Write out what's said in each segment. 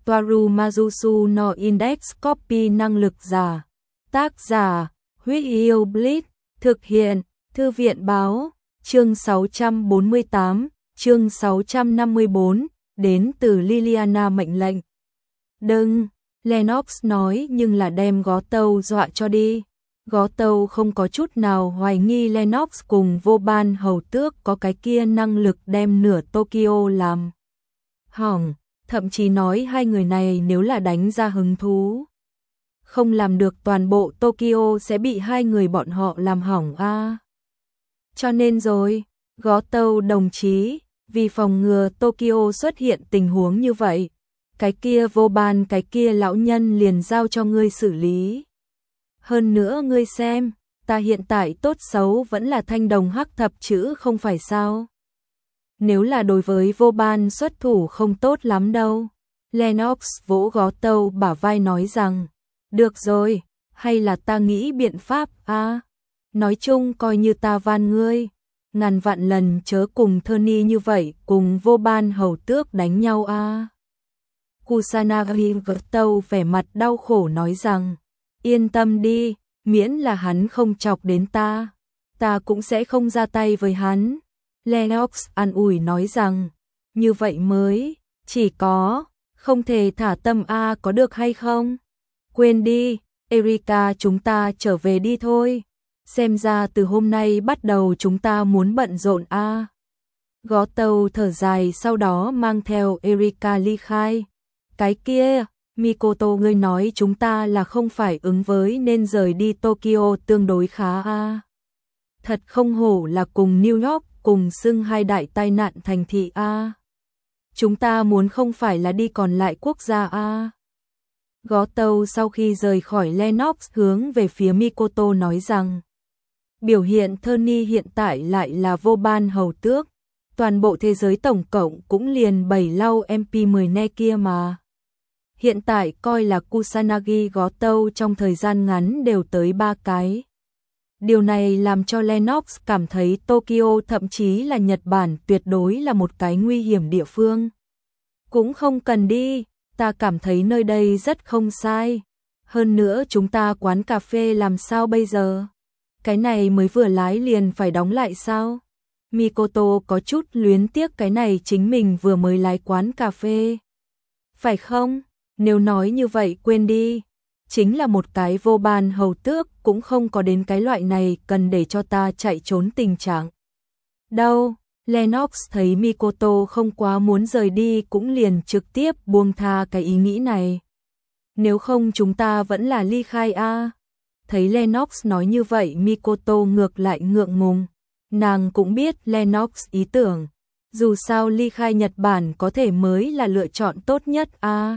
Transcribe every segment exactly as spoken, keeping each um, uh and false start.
Toaru Majusu no Index Copy năng lực giả. Tác giả, Huyết Yêu Blitz, thực hiện, Thư viện báo, chương sáu trăm bốn mươi tám, chương sáu trăm năm mươi tư, đến từ Liliana mệnh lệnh. Đừng, Lennox nói nhưng là đem Gó Tâu dọa cho đi. Gó Tâu không có chút nào hoài nghi Lennox cùng Vô Ban Hầu Tước có cái kia năng lực đem nửa Tokyo làm hỏng, thậm chí nói hai người này nếu là đánh ra hứng thú, không làm được toàn bộ Tokyo sẽ bị hai người bọn họ làm hỏng a. À. Cho nên rồi, Gó Tâu đồng chí, vì phòng ngừa Tokyo xuất hiện tình huống như vậy, cái kia Vô Ban cái kia lão nhân liền giao cho ngươi xử lý. Hơn nữa ngươi xem, ta hiện tại tốt xấu vẫn là thanh đồng hắc thập chữ không phải sao. Nếu là đối với Vô Ban xuất thủ không tốt lắm đâu. Lennox vỗ Gó Tâu bả vai nói rằng, được rồi, hay là ta nghĩ biện pháp a. À, nói chung coi như ta van ngươi, ngàn vạn lần chớ cùng Tony như vậy cùng Vô Ban Hầu Tước đánh nhau a. À. Kusanagi Gó Tâu vẻ mặt đau khổ nói rằng, yên tâm đi, miễn là hắn không chọc đến ta, ta cũng sẽ không ra tay với hắn. Lennox an ủi nói rằng, như vậy mới, chỉ có, không thể thả tâm a à, có được hay không? Quên đi, Erika chúng ta trở về đi thôi, xem ra từ hôm nay bắt đầu chúng ta muốn bận rộn a. À. Gó Tâu thở dài sau đó mang theo Erika ly khai. Cái kia, Mikoto ngươi nói chúng ta là không phải ứng với nên rời đi Tokyo tương đối khá a. À. Thật không hổ là cùng New York cùng xưng hai đại tai nạn thành thị a. À. Chúng ta muốn không phải là đi còn lại quốc gia a. À. Gó Tâu sau khi rời khỏi Lennox hướng về phía Mikoto nói rằng, biểu hiện Tony hiện tại lại là Vô Ban Hầu Tước, toàn bộ thế giới tổng cộng cũng liền bảy lau em pê mười ne kia mà. Hiện tại coi là Kusanagi Gó Tâu trong thời gian ngắn đều tới ba cái. Điều này làm cho Lennox cảm thấy Tokyo thậm chí là Nhật Bản tuyệt đối là một cái nguy hiểm địa phương. Cũng không cần đi, ta cảm thấy nơi đây rất không sai. Hơn nữa chúng ta quán cà phê làm sao bây giờ? Cái này mới vừa lái liền phải đóng lại sao? Mikoto có chút luyến tiếc cái này chính mình vừa mới lái quán cà phê. Phải không? Nếu nói như vậy quên đi. Chính là một cái Vô Ban Hầu Tước cũng không có đến cái loại này cần để cho ta chạy trốn tình trạng. Đâu, Lennox thấy Mikoto không quá muốn rời đi cũng liền trực tiếp buông tha cái ý nghĩ này. Nếu không chúng ta vẫn là ly khai a. À. Thấy Lennox nói như vậy Mikoto ngược lại ngượng ngùng. Nàng cũng biết Lennox ý tưởng. Dù sao ly khai Nhật Bản có thể mới là lựa chọn tốt nhất a. À.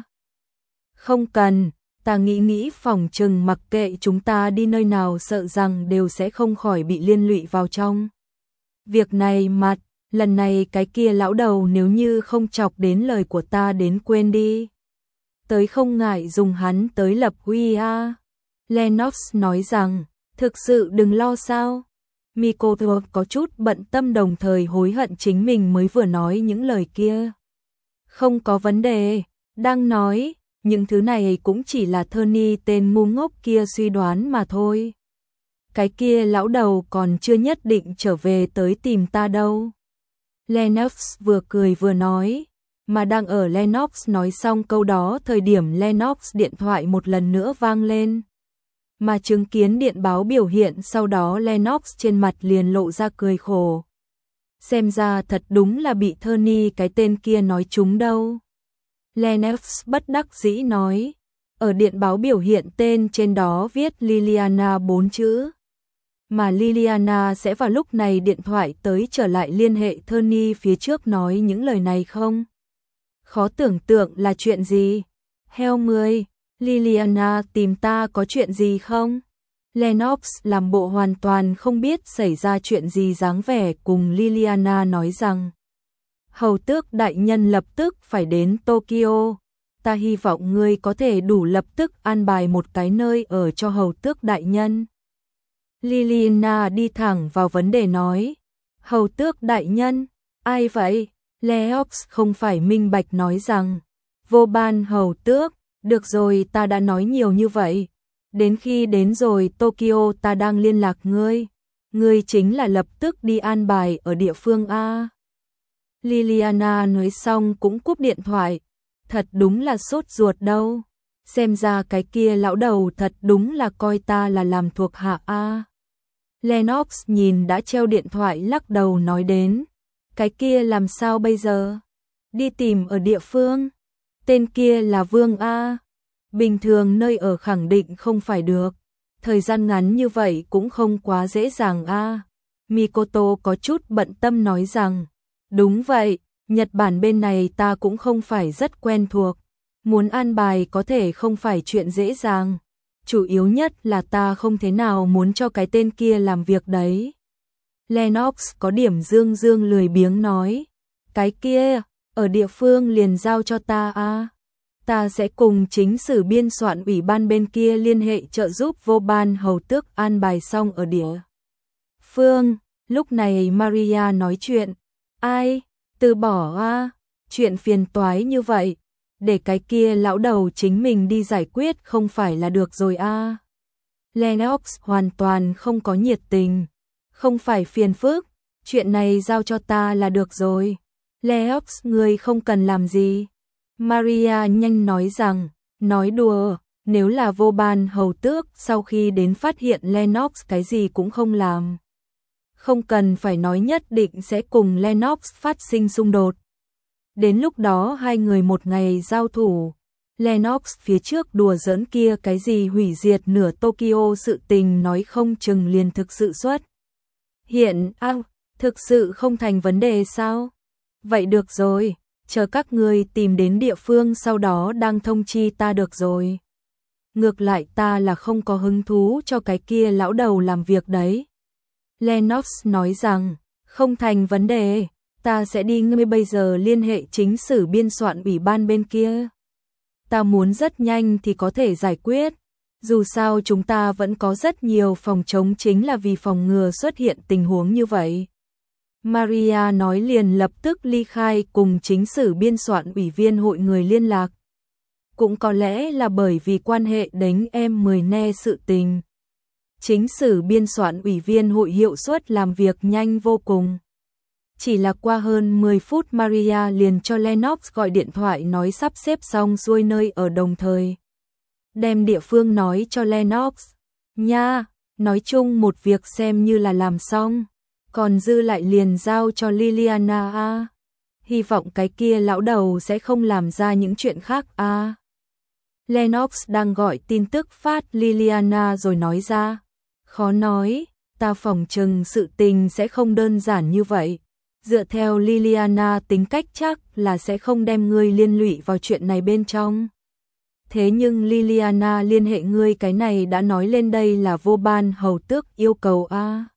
Không cần. Ta nghĩ nghĩ phòng chừng mặc kệ chúng ta đi nơi nào sợ rằng đều sẽ không khỏi bị liên lụy vào trong. Việc này mặt, lần này cái kia lão đầu nếu như không chọc đến lời của ta đến quên đi. Tới không ngại dùng hắn tới lập uy a. Lennox nói rằng, thực sự đừng lo sao. Mikoto có chút bận tâm đồng thời hối hận chính mình mới vừa nói những lời kia. Không có vấn đề, đang nói. Những thứ này cũng chỉ là Tony tên ngu ngốc kia suy đoán mà thôi. Cái kia lão đầu còn chưa nhất định trở về tới tìm ta đâu. Lennox vừa cười vừa nói, mà đang ở Lennox nói xong câu đó thời điểm Lennox điện thoại một lần nữa vang lên. Mà chứng kiến điện báo biểu hiện sau đó Lennox trên mặt liền lộ ra cười khổ. Xem ra thật đúng là bị Tony cái tên kia nói trúng đâu. Lennox bất đắc dĩ nói, ở điện báo biểu hiện tên trên đó viết Liliana bốn chữ. Mà Liliana sẽ vào lúc này điện thoại tới trở lại liên hệ Tony phía trước nói những lời này không? Khó tưởng tượng là chuyện gì? Heo mười, Liliana tìm ta có chuyện gì không? Lennox làm bộ hoàn toàn không biết xảy ra chuyện gì dáng vẻ cùng Liliana nói rằng, Hầu Tước đại nhân lập tức phải đến Tokyo, ta hy vọng ngươi có thể đủ lập tức an bài một cái nơi ở cho Hầu Tước đại nhân. Liliana đi thẳng vào vấn đề nói, Hầu Tước đại nhân, ai vậy? Lennox không phải minh bạch nói rằng, Vô Ban hầu tước, được rồi, ta đã nói nhiều như vậy. Đến khi đến rồi Tokyo ta đang liên lạc ngươi. Ngươi chính là lập tức đi an bài ở địa phương A. Liliana nói xong cũng cúp điện thoại. Thật đúng là sốt ruột đâu. Xem ra cái kia lão đầu thật đúng là coi ta là làm thuộc hạ A. Lennox nhìn đã treo điện thoại lắc đầu nói đến. Cái kia làm sao bây giờ? Đi tìm ở địa phương. Tên kia là Vương A. Bình thường nơi ở khẳng định không phải được. Thời gian ngắn như vậy cũng không quá dễ dàng A. Mikoto có chút bận tâm nói rằng. Đúng vậy, Nhật Bản bên này ta cũng không phải rất quen thuộc. Muốn an bài có thể không phải chuyện dễ dàng. Chủ yếu nhất là ta không thế nào muốn cho cái tên kia làm việc đấy. Lennox có điểm dương dương lười biếng nói. Cái kia, ở địa phương liền giao cho ta a. Ta sẽ cùng chính sử biên soạn ủy ban bên kia liên hệ trợ giúp Vô Ban hầu tước an bài xong ở địa phương. Lúc này Maria nói chuyện. Ai? Từ bỏ a. Chuyện phiền toái như vậy. Để cái kia lão đầu chính mình đi giải quyết không phải là được rồi a. Lennox hoàn toàn không có nhiệt tình. Không phải phiền phức, chuyện này giao cho ta là được rồi. Lennox, ngươi không cần làm gì. Maria nhanh nói rằng, nói đùa, nếu là Vô Ban hầu tước sau khi đến phát hiện Lennox cái gì cũng không làm. Không cần phải nói nhất định sẽ cùng Lennox phát sinh xung đột. Đến lúc đó hai người một ngày giao thủ. Lennox phía trước đùa giỡn kia cái gì hủy diệt nửa Tokyo sự tình nói không chừng liền thực sự xuất. Hiện, à, thực sự không thành vấn đề sao? Vậy được rồi, chờ các người tìm đến địa phương sau đó đang thông chi ta được rồi. Ngược lại ta là không có hứng thú cho cái kia lão đầu làm việc đấy. Lennox nói rằng, không thành vấn đề, ta sẽ đi ngay bây giờ liên hệ chính sử biên soạn ủy ban bên kia. Ta muốn rất nhanh thì có thể giải quyết. Dù sao chúng ta vẫn có rất nhiều phòng chống chính là vì phòng ngừa xuất hiện tình huống như vậy. Maria nói liền lập tức ly khai cùng chính sử biên soạn ủy viên hội người liên lạc. Cũng có lẽ là bởi vì quan hệ đánh em mười ne sự tình. Chính sử biên soạn ủy viên hội hiệu suất làm việc nhanh vô cùng. Chỉ là qua hơn mười phút Maria liền cho Lennox gọi điện thoại nói sắp xếp xong xuôi nơi ở đồng thời. Đem địa phương nói cho Lennox. Nha, nói chung một việc xem như là làm xong. Còn dư lại liền giao cho Liliana a. Hy vọng cái kia lão đầu sẽ không làm ra những chuyện khác a. Lennox đang gọi tin tức phát Liliana rồi nói ra. Khó nói, ta phỏng chừng sự tình sẽ không đơn giản như vậy. Dựa theo Liliana tính cách chắc là sẽ không đem ngươi liên lụy vào chuyện này bên trong. Thế nhưng Liliana liên hệ ngươi cái này đã nói lên đây là Vô Ban hầu tước yêu cầu a. À.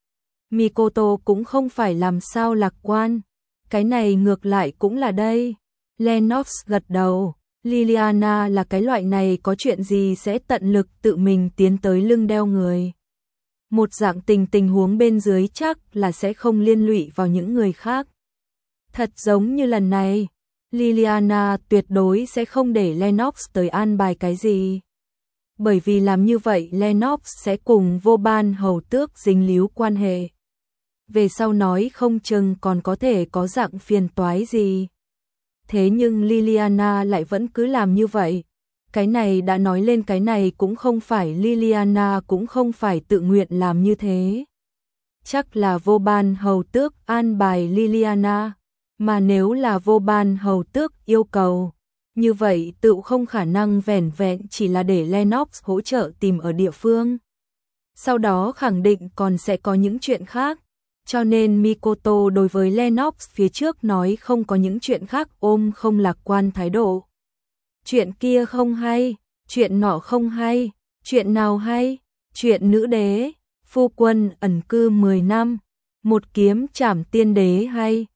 Mikoto cũng không phải làm sao lạc quan. Cái này ngược lại cũng là đây. Lennox gật đầu. Liliana là cái loại này có chuyện gì sẽ tận lực tự mình tiến tới lưng đeo người. Một dạng tình tình huống bên dưới chắc là sẽ không liên lụy vào những người khác. Thật giống như lần này, Liliana tuyệt đối sẽ không để Lennox tới an bài cái gì. Bởi vì làm như vậy Lennox sẽ cùng Vô Ban hầu tước dính líu quan hệ. Về sau nói không chừng còn có thể có dạng phiền toái gì. Thế nhưng Liliana lại vẫn cứ làm như vậy. Cái này đã nói lên cái này cũng không phải Liliana cũng không phải tự nguyện làm như thế. Chắc là Vô Ban hầu tước an bài Liliana, mà nếu là Vô Ban hầu tước yêu cầu, như vậy tự không khả năng vẻn vẹn chỉ là để Lennox hỗ trợ tìm ở địa phương. Sau đó khẳng định còn sẽ có những chuyện khác, cho nên Mikoto đối với Lennox phía trước nói không có những chuyện khác ôm không lạc quan thái độ. Chuyện kia không hay, chuyện nọ không hay, chuyện nào hay, chuyện nữ đế, phu quân ẩn cư mười năm, một kiếm trảm tiên đế hay,